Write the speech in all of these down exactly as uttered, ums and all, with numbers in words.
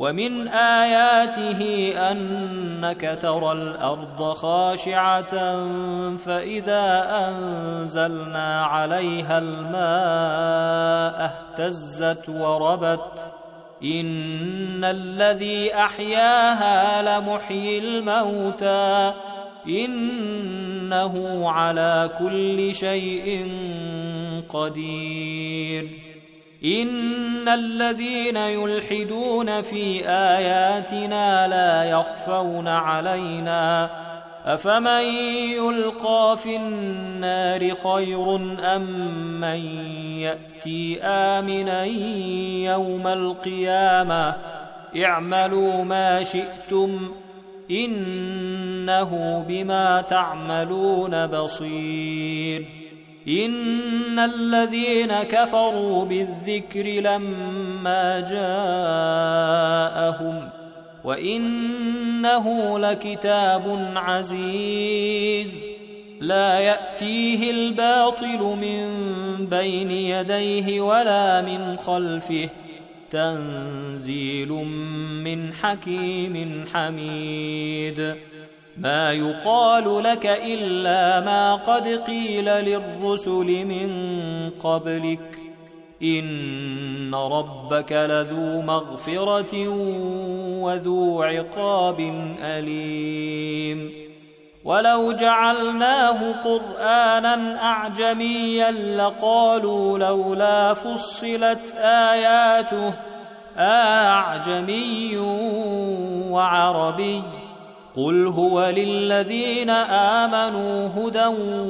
ومن آياته أنك ترى الأرض خاشعة فإذا أنزلنا عليها الماء اهتزت وربت إن الذي أحياها لمحيي الموتى إنه على كل شيء قدير إن الذين يلحدون في آياتنا لا يخفون علينا أفمن يلقى في النار خير أم من يأتي آمنا يوم القيامة اعملوا ما شئتم إنه بما تعملون بصير إن الذين كفروا بالذكر لما جاءهم وإنه لكتاب عزيز لا يأتيه الباطل من بين يديه ولا من خلفه تنزيل من حكيم حميد ما يقال لك إلا ما قد قيل للرسل من قبلك إن ربك لذو مغفرة وذو عقاب أليم ولو جعلناه قرآنا أعجميا لقالوا لولا فصلت آياته أعجمي وعربي قل هو للذين آمنوا هدى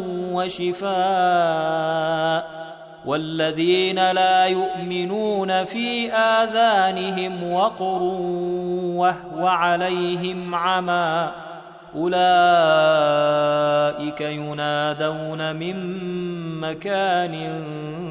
وشفاء والذين لا يؤمنون في آذانهم وقر وهو عليهم عمى أولئك ينادون من مكان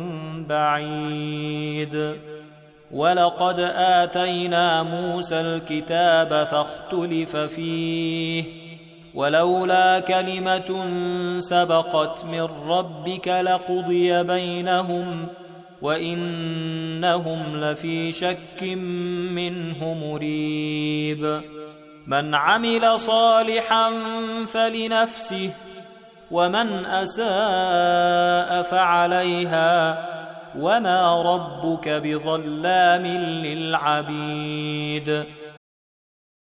بعيد ولقد آتينا موسى الكتاب فاختلف فيه ولولا كلمة سبقت من ربك لقضي بينهم وإنهم لفي شك منه مريب من عمل صالحا فلنفسه ومن أساء فعليها وما ربك بظلام للعبيد